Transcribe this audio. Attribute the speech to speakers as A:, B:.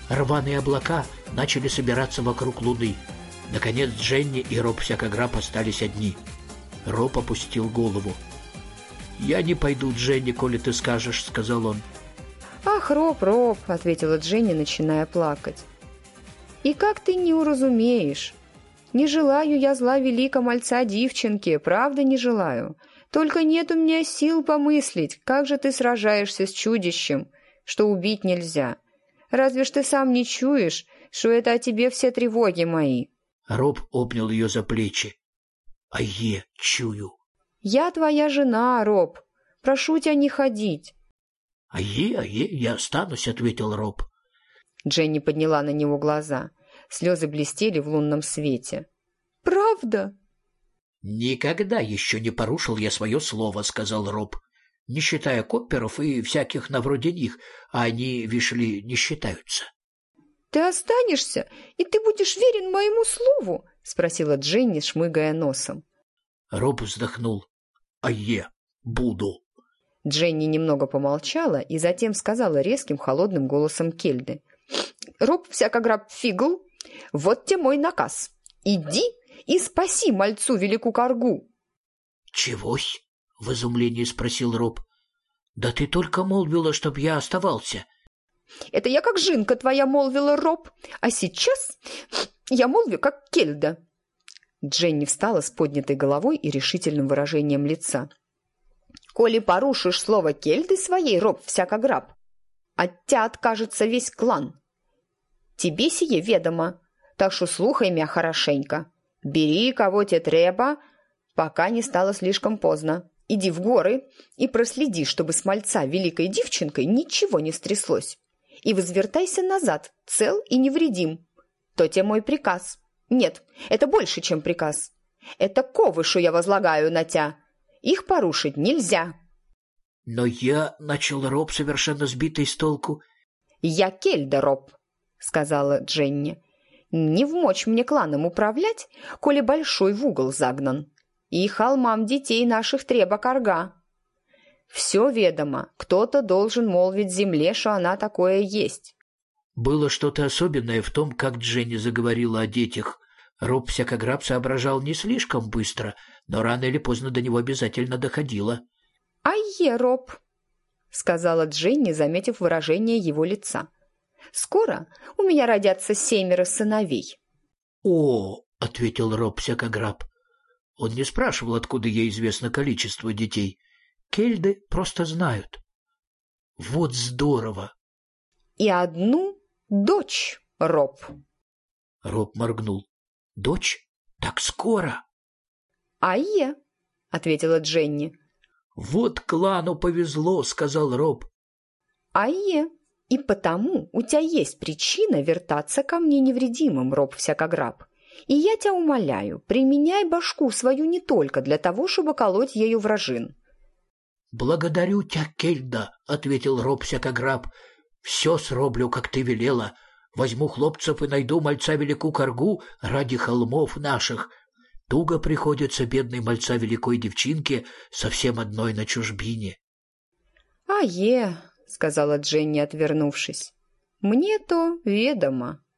A: Рваные облака начали собираться вокруг луны. Наконец Дженни и Роб Всякограб остались одни. Роб опустил голову. «Я не пойду, Дженни, коли ты скажешь», — сказал он.
B: «Ах, Роб, Роб», — ответила Дженни, начиная плакать. «И как ты не уразумеешь? Не желаю я зла велика мальца девчонке, правда не желаю. Только нет у меня сил помыслить, как же ты сражаешься с чудищем, что убить нельзя. Разве ж ты сам не чуешь, что это о тебе все тревоги мои?»
A: Роб обнял ее за плечи. Чую.
B: «Я твоя жена, Роб. Прошу тебя не ходить».
A: Я останусь», — ответил Роб.
B: Дженни подняла на него глаза. Слезы блестели в лунном свете. «Правда?»
A: «Никогда еще не порушил я свое слово», — сказал Роб. «Не считая копперов и всяких на вроде них, а они, вишь ли, не считаются».
B: «Ты останешься, и ты будешь верен моему слову?» — спросила Дженни, шмыгая носом.
A: Роб вздохнул. Буду».
B: Дженни немного помолчала и затем сказала резким холодным голосом Кельды. «Роб Всякограб Фигл, вот те мой наказ. Иди и спаси мальцу велику коргу».
A: «Чегось?» — в изумлении спросил Роб. «Да ты только молвила, чтоб я оставался».
B: «Это я как жинка твоя молвила, Роб, а сейчас я молвю как Кельда». Дженни встала с поднятой головой и решительным выражением лица. «Коли порушишь слово Кельды своей, Роб Всякограб, от тебя откажется весь клан. Тебе сие ведомо, так что слухай меня хорошенько. Бери, кого тебе треба, пока не стало слишком поздно. Иди в горы и проследи, чтобы с мальца великой девчонкой ничего не стряслось. И возвертайся назад, цел и невредим. То тебе мой приказ. Нет, это больше, чем приказ. Это ковы, что я возлагаю на тебя. Их порушить нельзя».
A: «Но я...» — начал Роб, совершенно сбитый с толку.
B: «Я Кельда, Роб», — сказала Дженни. «Не вмочь мне кланом управлять, коли большой в угол загнан. И холмам детей наших треба корга. Все ведомо, кто-то должен молвить земле, что она такое есть».
A: Было что-то особенное в том, как Дженни заговорила о детях. Роб Всякограб соображал не слишком быстро, но рано или поздно до него обязательно доходило.
B: Роб», — сказала Дженни, заметив выражение его лица. «Скоро у меня родятся 7 сыновей».
A: «О!» — ответил Роб Всякограб. Он не спрашивал, откуда ей известно количество детей. Кельды просто знают. «Вот здорово!»
B: «И одну дочь, Роб».
A: Роб моргнул. «Дочь? Так скоро?»
B: — ответила Дженни.
A: «Вот клану повезло», — сказал Роб.
B: И потому у тебя есть причина вертаться ко мне невредимым, Роб Всякограб. И я тебя умоляю, применяй башку свою не только для того, чтобы колоть ею вражин».
A: «Благодарю тебя, Кельда», — ответил Роб Всякограб. «Все сроблю, как ты велела. Возьму хлопцев и найду мальца велику коргу ради холмов наших. Туго приходится бедной мальца великой девчинке совсем одной на чужбине».
B: — сказала Дженни, отвернувшись. — Мне то ведомо.